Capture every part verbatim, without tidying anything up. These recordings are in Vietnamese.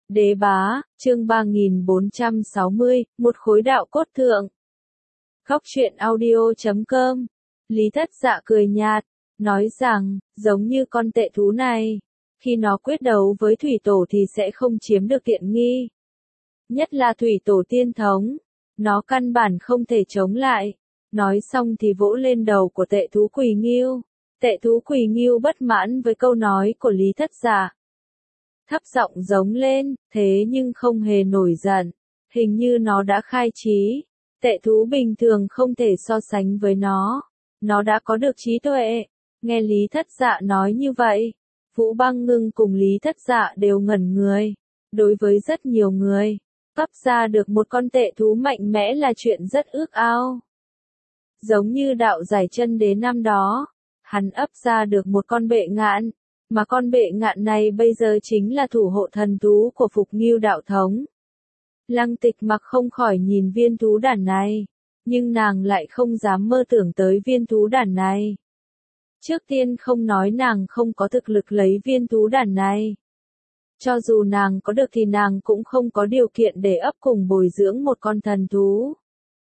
Đế bá, chương ba nghìn bốn trăm sáu mươi, một khối đạo cốt thượng. Góc truyện audio chấm com. Lý Thất Dạ cười nhạt, nói rằng, giống như con tệ thú này, khi nó quyết đấu với thủy tổ thì sẽ không chiếm được tiện nghi. Nhất là thủy tổ tiên thống, nó căn bản không thể chống lại. Nói xong thì vỗ lên đầu của tệ thú Quỳ Ngưu. Tệ thú Quỳ Ngưu bất mãn với câu nói của Lý Thất Dạ. Thấp giọng giống lên, thế nhưng không hề nổi giận. Hình như nó đã khai trí. Tệ thú bình thường không thể so sánh với nó. Nó đã có được trí tuệ. Nghe Lý Thất Dạ nói như vậy, Vũ Băng Ngưng cùng Lý Thất Dạ đều ngẩn người. Đối với rất nhiều người, cấp ra được một con tệ thú mạnh mẽ là chuyện rất ước ao. Giống như đạo giải chân đế năm đó, hắn ấp ra được một con bệ ngạn, mà con bệ ngạn này bây giờ chính là thủ hộ thần thú của Phục Ngưu đạo thống. Lăng Tịch Mặc không khỏi nhìn viên thú đản này, nhưng nàng lại không dám mơ tưởng tới viên thú đản này. Trước tiên không nói nàng không có thực lực lấy viên thú đản này. Cho dù nàng có được thì nàng cũng không có điều kiện để ấp cùng bồi dưỡng một con thần thú.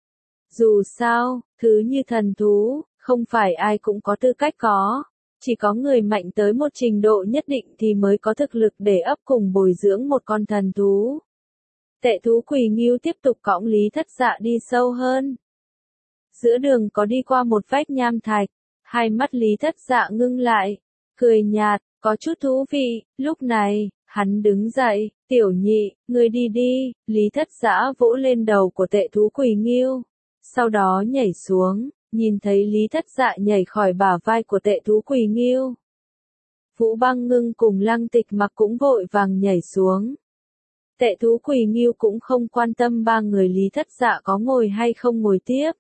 Dù sao, thứ như thần thú, không phải ai cũng có tư cách có. Chỉ có người mạnh tới một trình độ nhất định thì mới có thực lực để ấp cùng bồi dưỡng một con thần thú. Tệ thú Quỳ Ngưu tiếp tục cõng Lý Thất Dạ đi sâu hơn. Giữa đường có đi qua một vách nham thạch, hai mắt Lý Thất Dạ ngưng lại, cười nhạt, có chút thú vị. Lúc này, hắn đứng dậy, tiểu nhị, người đi đi. Lý Thất Dạ vỗ lên đầu của tệ thú Quỳ Ngưu, sau đó nhảy xuống. Nhìn thấy Lý Thất Dạ nhảy khỏi bả vai của tệ thú Quỳ Ngưu, Vũ Băng Ngưng cùng Lăng Tịch Mặc cũng vội vàng nhảy xuống. Tệ thú Quỳ Ngưu cũng không quan tâm ba người Lý Thất Dạ có ngồi hay không ngồi tiếp.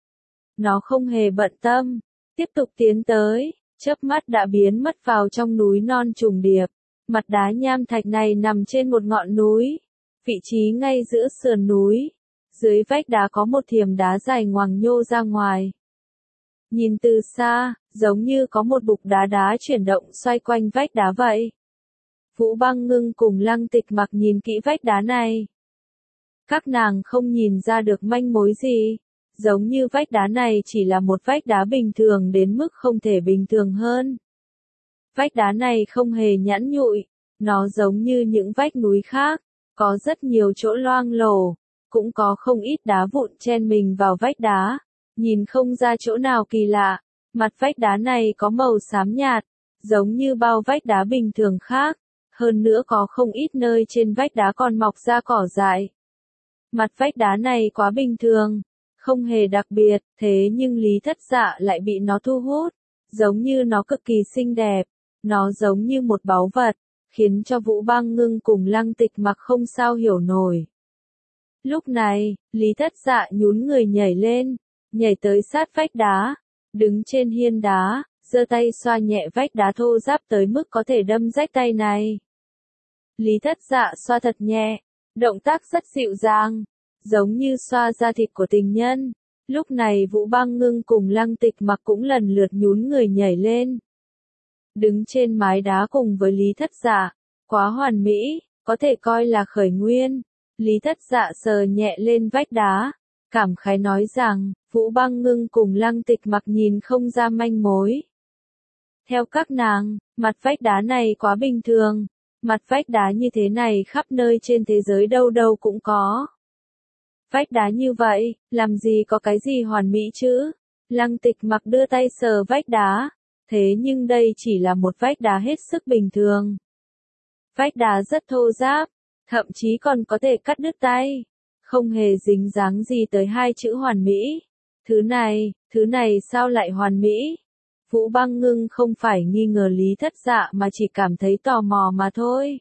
Nó không hề bận tâm, tiếp tục tiến tới, chớp mắt đã biến mất vào trong núi non trùng điệp. Mặt đá nham thạch này nằm trên một ngọn núi, vị trí ngay giữa sườn núi. Dưới vách đá có một thiềm đá dài ngoằng nhô ra ngoài. Nhìn từ xa, giống như có một bục đá đá chuyển động xoay quanh vách đá vậy. Vũ Băng Ngưng cùng Lăng Tịch Mặc nhìn kỹ vách đá này. Các nàng không nhìn ra được manh mối gì, giống như vách đá này chỉ là một vách đá bình thường đến mức không thể bình thường hơn. Vách đá này không hề nhẵn nhụi, nó giống như những vách núi khác, có rất nhiều chỗ loang lổ, cũng có không ít đá vụn chen mình vào vách đá. Nhìn không ra chỗ nào kỳ lạ, mặt vách đá này có màu xám nhạt, giống như bao vách đá bình thường khác, hơn nữa có không ít nơi trên vách đá còn mọc ra cỏ dại. Mặt vách đá này quá bình thường, không hề đặc biệt, thế nhưng Lý Thất Dạ lại bị nó thu hút, giống như nó cực kỳ xinh đẹp, nó giống như một báu vật, khiến cho Vũ Băng Ngưng cùng Lăng Tịch Mặc không sao hiểu nổi. Lúc này, Lý Thất Dạ nhún người nhảy lên, nhảy tới sát vách đá, đứng trên hiên đá, giơ tay xoa nhẹ vách đá thô ráp tới mức có thể đâm rách tay này. Lý Thất Dạ xoa thật nhẹ, động tác rất dịu dàng, giống như xoa da thịt của tình nhân. Lúc này Vũ Băng Ngưng cùng Lăng Tịch Mặc cũng lần lượt nhún người nhảy lên. Đứng trên mái đá cùng với Lý Thất Dạ, quá hoàn mỹ, có thể coi là khởi nguyên. Lý Thất Dạ sờ nhẹ lên vách đá, cảm khái nói rằng, Vũ Băng Ngưng cùng Lăng Tịch Mặc nhìn không ra manh mối. Theo các nàng, mặt vách đá này quá bình thường, mặt vách đá như thế này khắp nơi trên thế giới đâu đâu cũng có. Vách đá như vậy, làm gì có cái gì hoàn mỹ chứ? Lăng Tịch Mặc đưa tay sờ vách đá, thế nhưng đây chỉ là một vách đá hết sức bình thường. Vách đá rất thô ráp, thậm chí còn có thể cắt đứt tay, không hề dính dáng gì tới hai chữ hoàn mỹ. Thứ này, thứ này sao lại hoàn mỹ? Vũ Băng Ngưng không phải nghi ngờ Lý Thất Dạ mà chỉ cảm thấy tò mò mà thôi.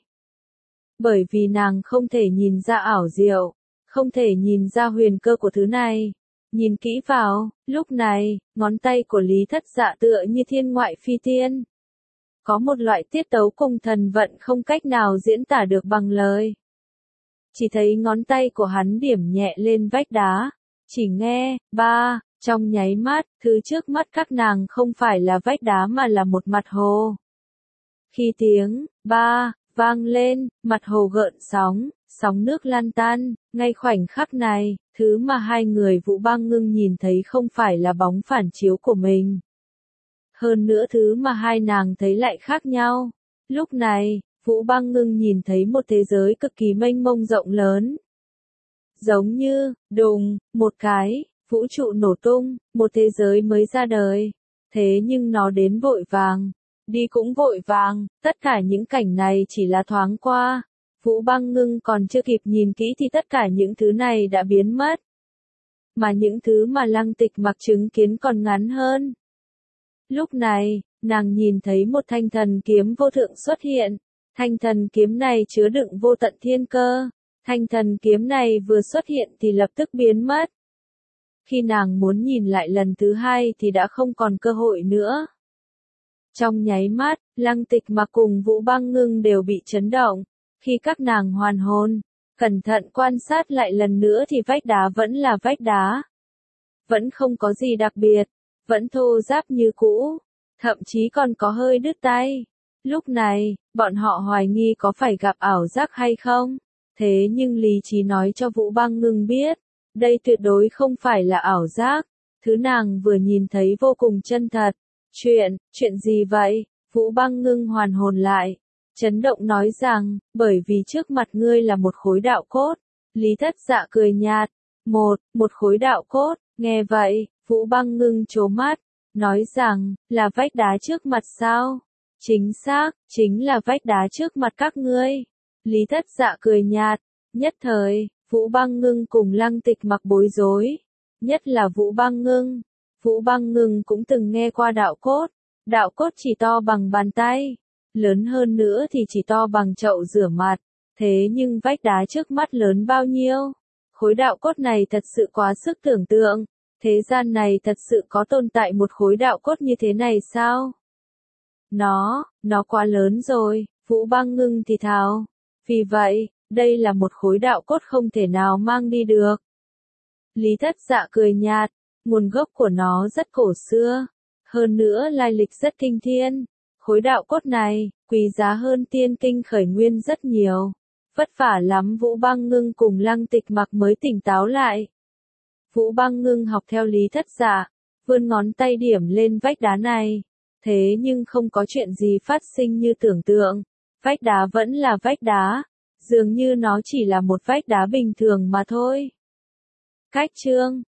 Bởi vì nàng không thể nhìn ra ảo diệu, không thể nhìn ra huyền cơ của thứ này. Nhìn kỹ vào, lúc này, ngón tay của Lý Thất Dạ tựa như thiên ngoại phi tiên. Có một loại tiết tấu cùng thần vận không cách nào diễn tả được bằng lời. Chỉ thấy ngón tay của hắn điểm nhẹ lên vách đá, chỉ nghe, ba, trong nháy mắt, thứ trước mắt các nàng không phải là vách đá mà là một mặt hồ. Khi tiếng, ba, vang lên, mặt hồ gợn sóng, sóng nước lan tan, ngay khoảnh khắc này, thứ mà hai người Vũ Băng Ngưng nhìn thấy không phải là bóng phản chiếu của mình. Hơn nữa thứ mà hai nàng thấy lại khác nhau. Lúc này, Vũ Băng Ngưng nhìn thấy một thế giới cực kỳ mênh mông rộng lớn. Giống như, đùng, một cái, vũ trụ nổ tung, một thế giới mới ra đời. Thế nhưng nó đến vội vàng, đi cũng vội vàng, tất cả những cảnh này chỉ là thoáng qua. Vũ Băng Ngưng còn chưa kịp nhìn kỹ thì tất cả những thứ này đã biến mất. Mà những thứ mà Lăng Tịch Mặc chứng kiến còn ngắn hơn. Lúc này, nàng nhìn thấy một thanh thần kiếm vô thượng xuất hiện. Thanh thần kiếm này chứa đựng vô tận thiên cơ. Thanh thần kiếm này vừa xuất hiện thì lập tức biến mất. Khi nàng muốn nhìn lại lần thứ hai thì đã không còn cơ hội nữa. Trong nháy mắt, Lăng Tịch Mặc cùng Vũ Băng Ngưng đều bị chấn động. Khi các nàng hoàn hồn, cẩn thận quan sát lại lần nữa thì vách đá vẫn là vách đá. Vẫn không có gì đặc biệt, vẫn thô ráp như cũ, thậm chí còn có hơi đứt tay. Lúc này, bọn họ hoài nghi có phải gặp ảo giác hay không. Thế nhưng lý trí nói cho Vũ Băng Ngưng biết, đây tuyệt đối không phải là ảo giác. Thứ nàng vừa nhìn thấy vô cùng chân thật. Chuyện, chuyện gì vậy? Vũ Băng Ngưng hoàn hồn lại. Chấn động nói rằng, bởi vì trước mặt ngươi là một khối đạo cốt. Lý Thất Dạ cười nhạt. Một, một khối đạo cốt. Nghe vậy, Vũ Băng Ngưng trố mắt. Nói rằng, là vách đá trước mặt sao? Chính xác, chính là vách đá trước mặt các ngươi. Lý Thất Dạ cười nhạt. Nhất thời, Vũ Băng Ngưng cùng Lăng Tịch Mặc bối rối. Nhất là Vũ Băng Ngưng. Vũ Băng Ngưng cũng từng nghe qua đạo cốt. Đạo cốt chỉ to bằng bàn tay. Lớn hơn nữa thì chỉ to bằng chậu rửa mặt. Thế nhưng vách đá trước mắt lớn bao nhiêu? Khối đạo cốt này thật sự quá sức tưởng tượng. Thế gian này thật sự có tồn tại một khối đạo cốt như thế này sao? Nó, nó quá lớn rồi, Vũ Băng Ngưng thì thào. Vì vậy, đây là một khối đạo cốt không thể nào mang đi được. Lý Thất Dạ cười nhạt, nguồn gốc của nó rất cổ xưa. Hơn nữa lai lịch rất kinh thiên. Khối đạo cốt này, quý giá hơn tiên kinh khởi nguyên rất nhiều. Vất vả lắm Vũ Băng Ngưng cùng Lăng Tịch Mặc mới tỉnh táo lại. Vũ Băng Ngưng học theo Lý Thất Dạ, vươn ngón tay điểm lên vách đá này. Thế nhưng không có chuyện gì phát sinh như tưởng tượng. Vách đá vẫn là vách đá. Dường như nó chỉ là một vách đá bình thường mà thôi. Cách chương